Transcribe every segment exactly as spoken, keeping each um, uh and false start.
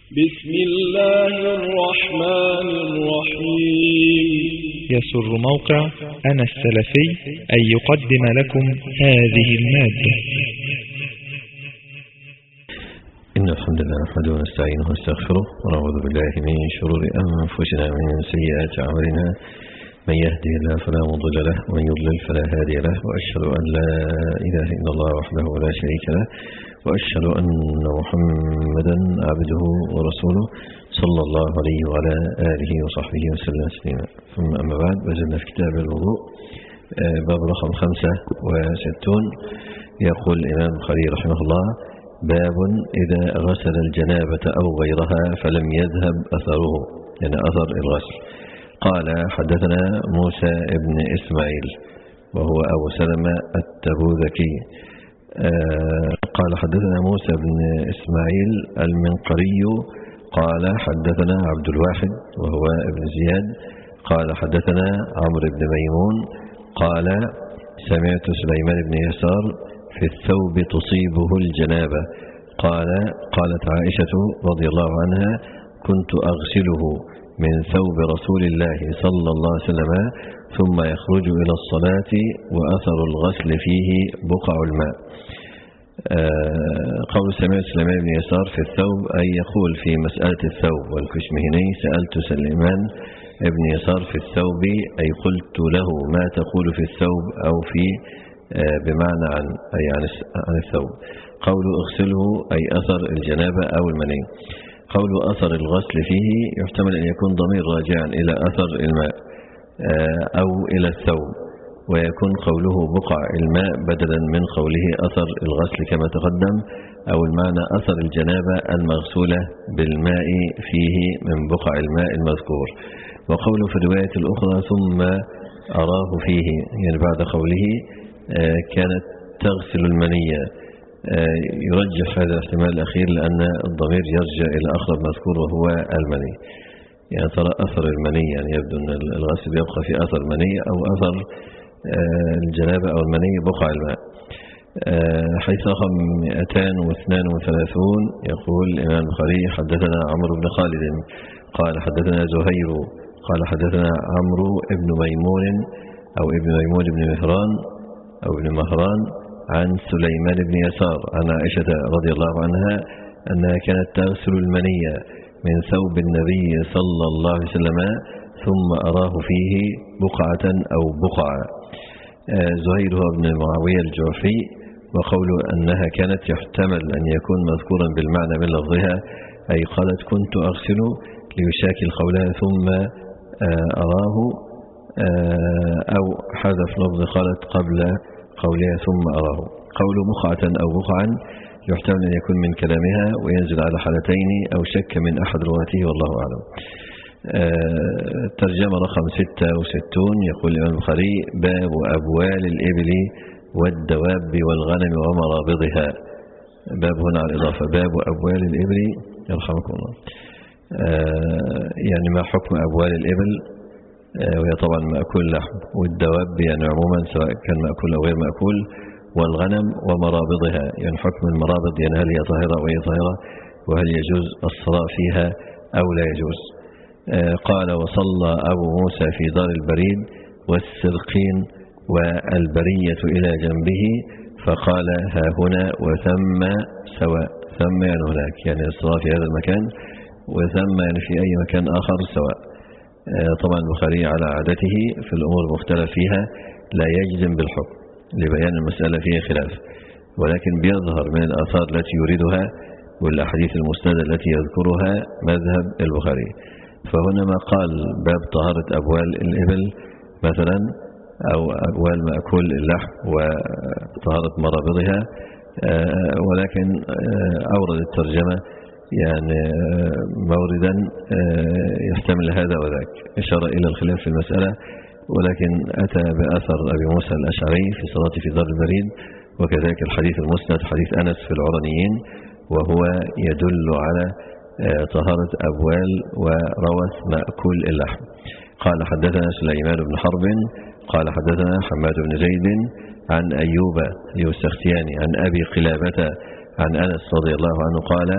بسم الله الرحمن الرحيم. يسر موقع أنا السلفي أن يقدم لكم هذه المادة. إن الحمد لله نحمده ونستعينه ونستغفره ونعوذ بالله من شرور أنفسنا ومن سيئات أعمالنا، من يهده الله فلا مضل له ومن يضلل فلا هادي له، وأشهد أن لا إله إلا الله وحده لا شريك له، وأشهد أن محمدا عبده ورسوله صلى الله عليه وعلى آله وصحبه وسلم تسليما. ثم أما بعد، وزلنا في كتاب الوضوء باب رقم خمسة وستون. يقول الإمام البخاري رحمه الله: باب إذا غسل الجنابة أو غيرها فلم يذهب أثره، يعني أثر الغسل. قال: حدثنا موسى بن إسماعيل وهو أبو سلمة التبوذكي. قال: حدثنا موسى بن إسماعيل المنقري قال: حدثنا عبد الواحد وهو ابن زياد قال: حدثنا عمرو بن ميمون قال: سمعت سليمان بن يسار في الثوب تصيبه الجنابة قال: قالت عائشة رضي الله عنها: كنت أغسله من ثوب رسول الله صلى الله عليه وسلم ثم يخرج إلى الصلاة وأثر الغسل فيه بقع الماء. قول سمعت سليمان بن يسار في الثوب، أي يقول في مسألة الثوب والكشمهني: سألت سليمان بن يسار في الثوب، أي قلت له ما تقول في الثوب، أو في بمعنى عن أي عن الثوب. قول اغسله أي أثر الجنابة أو المني. قول أثر الغسل فيه يحتمل أن يكون ضمير راجعا إلى أثر الماء أو إلى الثوب، ويكون قوله بقع الماء بدلا من قوله أثر الغسل كما تقدم، أو المعنى أثر الجنابة المغسولة بالماء فيه من بقع الماء المذكور. وقوله في الرواية الأخرى ثم أراه فيه، يعني بعد قوله كانت تغسل المنية، يرجح هذا الاحتمال الأخير لأن الضمير يرجع إلى أقرب مذكور وهو المني. يعني ترى أثر المني، يعني يبدو أن الغسل يبقى في أثر المني أو أثر الجنابة أو المني بقع الماء. حيث رقم مئتين واثنين وثلاثون يقول الإمام البخاري: حدثنا عمرو بن خالد قال: حدثنا زهير قال: حدثنا عمرو بن ميمون أو ابن ميمون بن مهران أو ابن مهران عن سليمان بن يسار عن عائشة رضي الله عنها أنها كانت تغسل المنية من ثوب النبي صلى الله عليه وسلم ثم أراه فيه بقعة أو بقعة. زهير هو ابن معاوية الجعفي. وقول أنها كانت يحتمل أن يكون مذكورا بالمعنى من لفظها، أي قالت كنت أغسل ليشاكل قولها ثم أراه، أو حذف لفظ قالت قبل قولها ثم أراه. قول بقعة أو بقعا يحتمل أن يكون من كلامها وينزل على حالتين أو شك من أحد رواته والله أعلم. ترجمة رقم ستة وستون يقول الإمام البخاري: باب أبوال الإبل والدواب والغنم ومرابضها. باب هنا على الإضافة، باب أبوال الإبل يرحمكم الله. يعني ما حكم أبوال الإبل، وهي طبعا مأكول لحم، والدواب يعني عموما سواء كان مأكول أو غير مأكول، والغنم ومرابضها، يعني حكم المرابض، يعني هل هي طاهرة أو غير طاهرة، وهل يجوز الصلاة فيها أو لا يجوز. قال: وصلى أبو موسى في دار البريد والسرقين والبرية إلى جنبه فقال: ها هنا وثم سواء. ثم يعني هناك، يعني الصلاة في هذا المكان، وثم يعني في أي مكان آخر سواء. طبعا البخاري على عادته في الأمور المختلف فيها لا يجزم بالحكم لبيان المسألة فيها خلاف، ولكن بيظهر من الآثار التي يريدها والأحاديث المسندة التي يذكرها مذهب البخاري. فهنا ما قال باب طهارة أبوال الإبل مثلا، أو أبوال مأكول اللحم وطهارة مرابضها، ولكن أورد الترجمة يعني موردا يحتمل هذا وذاك، إشار إلى الخلاف في المسألة، ولكن أتى بأثر أبي موسى الأشعري في صلاة في دار البريد، وكذلك الحديث المسند حديث أنس في العرنيين، وهو يدل على طهارة أبوال وروث مأكول اللحم. قال: حدثنا سليمان بن حرب قال: حدثنا حماد بن زيد عن أيوب السختياني عن أبي قلابة عن أنس رضي الله عنه قال: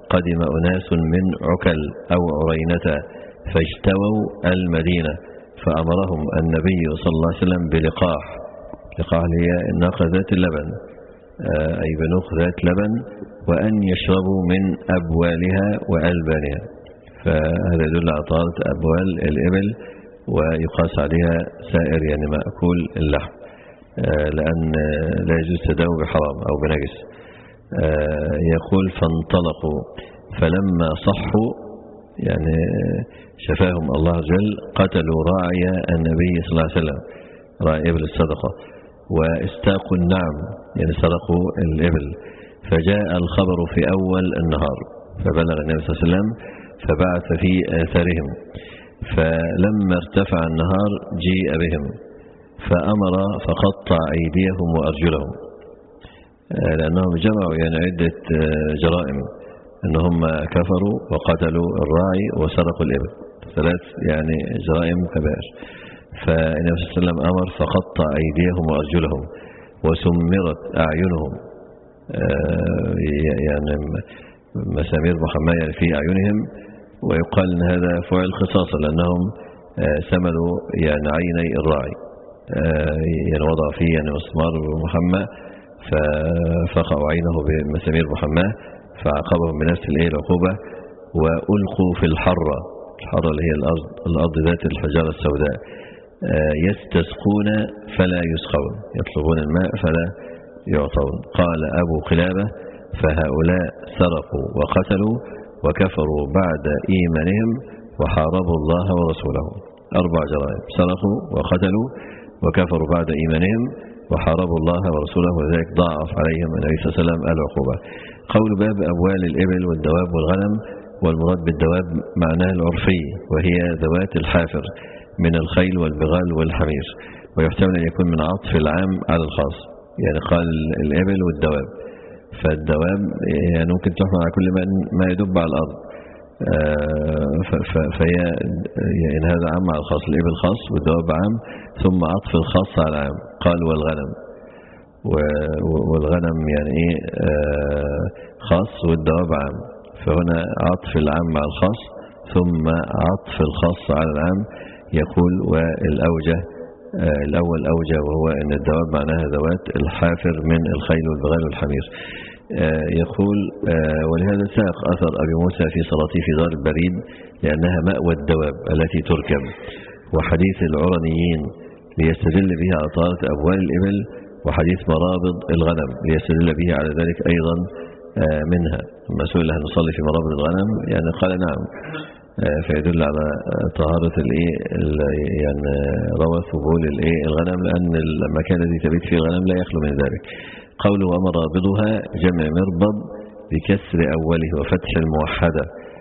قدم أناس من عكل أو عرينة فاجتووا المدينة فأمرهم النبي صلى الله عليه وسلم بلقاح. لقاح هي الناقة ذات اللبن أي بنوق ذات لبن، وأن يشربوا من أبوالها وألبانها. فهذا يدل على طهارة أبوال الإبل ويقاس عليها سائر يعني مأكول اللحم، لأن لا يجوز تداوي بحرام أو بنجس. يقول فانطلقوا فلما صحوا يعني شفاهم الله عز وجل قتلوا راعي النبي صلى الله عليه وسلم، راعي إبل الصدقة، واستاقوا النعم يعني سرقوا الإبل. فجاء الخبر في أول النهار فبلغ النبي صلى الله عليه وسلم فبعث في آثارهم، فلما ارتفع النهار جيء بهم فأمر فقطع أيديهم وأرجلهم، لأنهم جمعوا يعني عدة جرائم، أنهم كفروا وقتلوا الراعي وسرقوا الإبل، ثلاث يعني جرائم كبائر. فالنبي صلى الله عليه وسلم أمر فقطع أيديهم وأرجلهم وسمرت أعينهم، يعني مسامير محمية في أعينهم، ويقال أن هذا فعل خصاصا لأنهم سملوا يعني عيني الراعي، يعني وضع فيه يعني مسمار محمى ففقعوا عينه بمسامير محماه فعاقبهم بنفس العقوبة. وألقوا في الحرة، الحرة اللي هي الأرض, الأرض ذات الحجارة السوداء، يستسقون فلا يسقون، يطلبون الماء فلا يعطون. قال أبو قلابة فهؤلاء سرقوا وقتلوا وكفروا بعد إيمانهم وحاربوا الله ورسوله. أربع جرائم: سرقوا وقتلوا وكفروا بعد إيمانهم وحاربوا الله ورسوله، وذلك ضاعف عليهم النبي صلى الله عليه وسلم العقوبة. قول باب أبوال الإبل والدواب والغنم، والمراد بالدواب معناه العرفي وهي ذوات الحافر من الخيل والبغال والحمير، ويحتمل أن يكون من عطف العام على الخاص، يعني قال الإبل والدواب. فالدواب يعني ممكن تحمل على كل ما يدب على الأرض، فهي يعني هذا عام على الخاص، الإبل خاص والدواب عام، ثم عطف الخاص على العام. قال والغنم، والغنم يعني إيه خاص والدواب عام، فهنا عطف العام على الخاص ثم عطف الخاص على العام. يقول والأوجه الأول أوجه، وهو أن الدواب معناها ذوات الحافر من الخيل والبغال والحمير. يقول ولهذا ساق أثر أبي موسى في صلاته في دار البريد لأنها مأوى الدواب التي تركب، وحديث العرنيين ليستدل به على طهارة أبوال الإبل، وحديث مرابض الغنم ليستدل به على ذلك أيضا منها. لما سئل هل نصلي في مرابض الغنم يعني قال نعم، فيدل على طهارة الايه يعني روث وبول الايه الغنم، لأن المكان الذي تبيت فيه الغنم لا يخلو من ذلك. قوله ومرابضها جمع مربض بكسر أوله وفتح الموحدة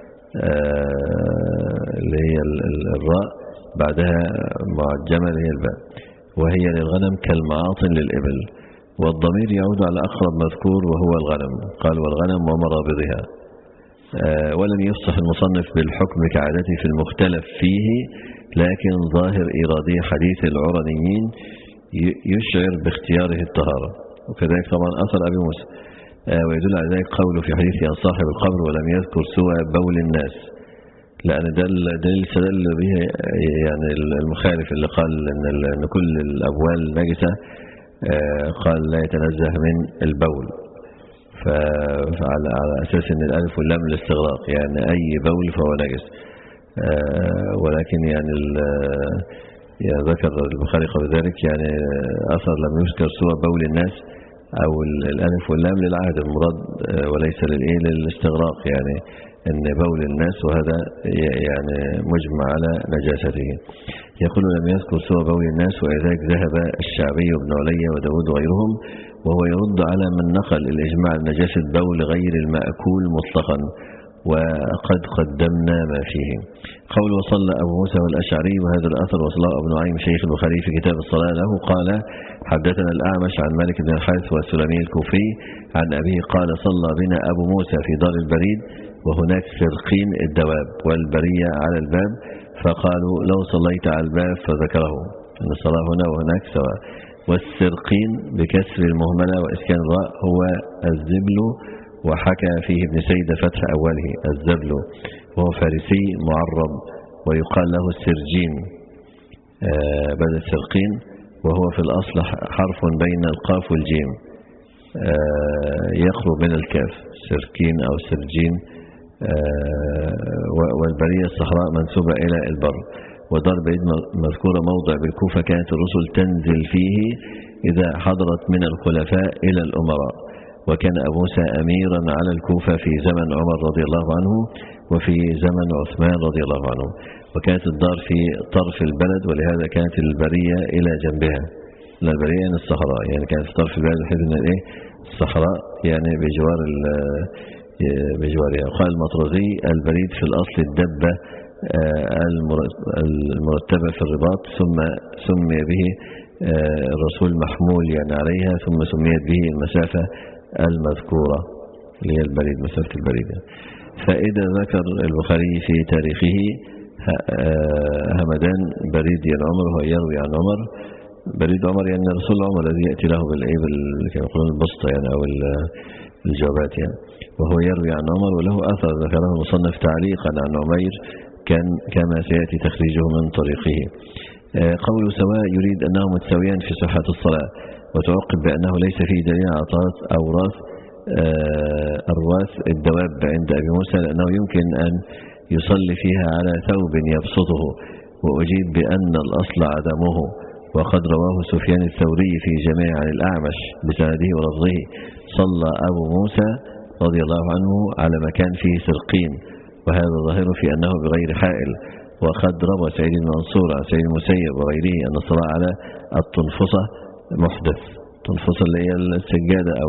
اللي هي الراء بعدها معجمة اللي هي الباء، وهي للغنم كالمعاطن للإبل، والضمير يعود على أقرب مذكور وهو الغنم. قال والغنم ومرابضها. ولم يفصح المصنف بالحكم كعادته في المختلف فيه، لكن ظاهر إيرادي حديث العرنيين يشعر باختياره الطهارة، وكذلك طبعا أثر أبي موسى. ويدل على ذلك قوله في حديث عن صاحب القبر ولم يذكر سوى بول الناس، لأن ده دليل استدل به يعني المخالف اللي قال أن كل الأبوال نجسة، قال لا يتنزه من البول، فعلى أساس أن الألف واللام للاستغراق، يعني أي بول فهو نجس. ولكن يعني, يعني ذكر البخاري قبل ذلك يعني أثر لم يذكر سوى بول الناس، أو الألف واللام للعهد المراد وليس للإيه للاستغراق، يعني أن بول الناس، وهذا يعني مجمع على نجاسته. يقول لم يذكر سوى بول الناس، ولذلك ذهب الشعبي بن علي وداود وغيرهم، وهو يرد على من نقل الإجماع نجاسة بول غير المأكول مطلقا، وقد قدمنا ما فيه. قول وصلى أبو موسى والأشعري، وهذا الأثر وصله أبو نعيم شيخ البخاري في كتاب الصلاة له، قال حدثنا الأعمش عن مالك بن الحارث والسلمي الكوفي عن أبيه قال صلى بنا أبو موسى في دار البريد، وهناك سرقين الدواب والبرية على الباب، فقالوا لو صليت على الباب، فذكره أن الصلاة هنا وهناك سواء. والسرقين بكسر المهملة وإسكان الراء هو الزبل وحكى فيه ابن سيد فتح أوله الزبل، وهو فارسي معرب ويقال له السرجين بدل السرقين، وهو في الأصل حرف بين القاف والجيم يقرب من الكاف، سركين أو سرجين. والبرية الصحراء منسوبة إلى البر. ودار بعيد مذكورة موضع بالكوفة كانت الرسل تنزل فيه إذا حضرت من الخلفاء إلى الأمراء، وكان أبو موسى أميرا على الكوفة في زمن عمر رضي الله عنه وفي زمن عثمان رضي الله عنه، وكانت الدار في طرف البلد، ولهذا كانت البرية إلى جنبها. البرية يعني الصحراء، يعني كانت في طرف البلد بحيث أن إيه الصحراء يعني بجوار بجوارها. قال المطرزي البريد في الأصل الدبة المرتبة في الرباط، ثم سمي به الرسول محمول يعني عليها، ثم سميت به المسافة المذكورة اللي هي البريد، مسافة البريد. فإذا ذكر البخاري في تاريخه همدان بريد يعني عمر، هو يروي عن عمر. بريد عمر يعني رسول عمر الذي يأتي له بالإيه كما يقولون البسطة يعني أو الجوابات يعني، وهو يروي عن عمر وله أثر ذكره المصنف تعليقا عن عمير كان كما سيأتي تخريجه من طريقه. قوله سواء يريد أنه متساويان في صحة الصلاة، وتعقب بأنه ليس فيه دليل على طاعة أوراث أرواث الدواب عند أبي موسى، لأنه يمكن أن يصلي فيها على ثوب يبسطه، وأجيب بأن الأصل عدمه، وقد رواه سفيان الثوري في جميع عن الأعمش بسنده ولفظه صلى أبو موسى رضي الله عنه على مكان فيه سرقين، وهذا ظاهر في أنه بغير حائل. وقد روى سعيد بن منصور عن سعيد المسيب وغيره أن الصلاة على التنفصة محدث، تنفصة اللي هي السجادة أو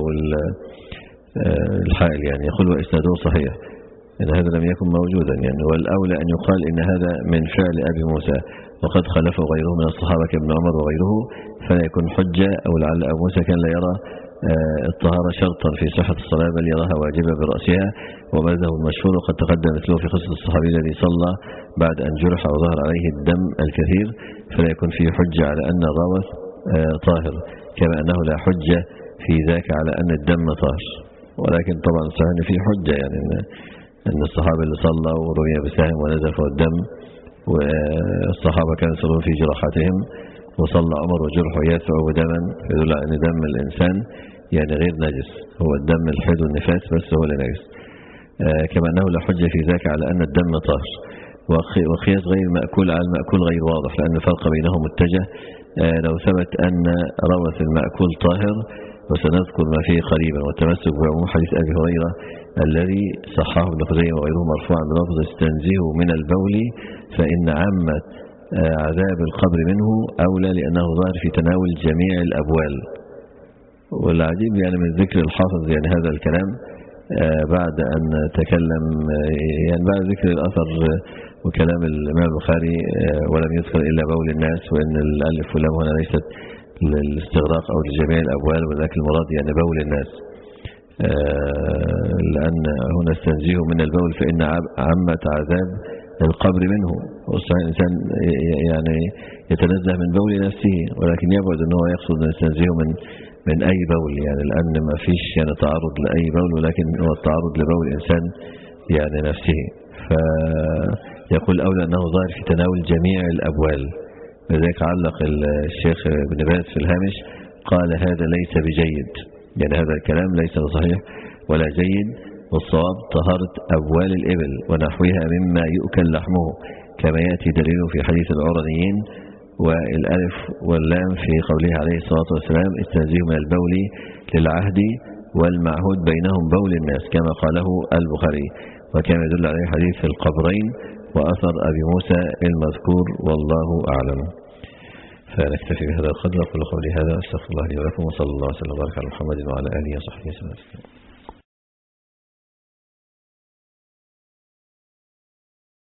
الحائل يعني، يقول وإسناده صحيح إن هذا لم يكن موجودا يعني، والأولى أن يقال إن هذا من فعل أبي موسى، وقد خلفه غيره من الصحابة كابن عمر وغيره، فلا يكون حجة. أو لعل أبو موسى كان لا يرى الطهارة شرطا في صحة الصلاة، بل يراها واجبة برأسها، وماذا هو المشهور وقد تقدم مثله في قصة الصحابي الذي صلى بعد أن جرح وظهر عليه الدم الكثير، فلا يكون فيه حجة على أن الراوث طاهر، كما أنه لا حجة في ذاك على أن الدم طاهر. ولكن طبعا صحيح أن فيه حجة يعني أن أن الصحابة اللي صلى ورمي بسهم ونزف الدم، والصحابة كانوا يصلون في جراحاتهم، وصلى عمر وجرحه يدفع دما، يدل على أن دم الإنسان يعني غير نجس، هو الدم الحيض والنفاس بس هو اللي نجس. آه كما أنه لا حجة في ذاك على أن الدم طاهر. وقياس غير المأكول على المأكول غير واضح، لأن الفرق بينهم متجه. آه لو ثبت أن روث المأكول طاهر، وسنذكر ما فيه قريبا، والتمسك بعموم حديث أبي هريرة الذي صححه ابن خزيمة وغيره مرفوعا بلفظ استنزهوا من البول فإن عامة عذاب القبر منه أولى، لأنه ظاهر في تناول جميع الأبوال. والعجيب يعني من ذكر الحافظ يعني هذا الكلام بعد أن تكلم يعني بعد ذكر الأثر وكلام الإمام البخاري ولم يذكر إلا بول الناس، وإن الألف واللام هنا ليست للاستغراق أو لجميع الأبوال، وذاك المراد يعني بول الناس، لأن هنا استنزيه من البول فإن عامة عذاب القبر منه. والصحيح الإنسان يعني يتنزه من بول نفسه، ولكن يبعد أنه يقصد أن يستنزيه من من أي بول يعني، لأن ما فيش يعني تعرض لأي بول، ولكن هو التعرض لبول الإنسان يعني نفسه. فيقول أولى أنه ظاهر في تناول جميع الأبوال. لذلك علق الشيخ ابن باز في الهامش قال هذا ليس بجيد، يعني هذا الكلام ليس صحيح ولا جيد، والصواب طهارة أبوال الإبل ونحوها مما يؤكل لحمه، كما يأتي دليله في حديث العرنيين، والألف واللام في قوله عليه الصلاة والسلام استنزيه من البول للعهد والمعهود بينهم بول الناس، كما قاله البخاري، وكما يدل عليه حديث في القبرين وأثر أبي موسى المذكور، والله أعلم. فنكتفي بهذا القدر. أقول قولي هذا، أستغفر الله لي ولكم، وصلى الله وسلم وبارك على محمد وعلى آله وصحبه وسلم.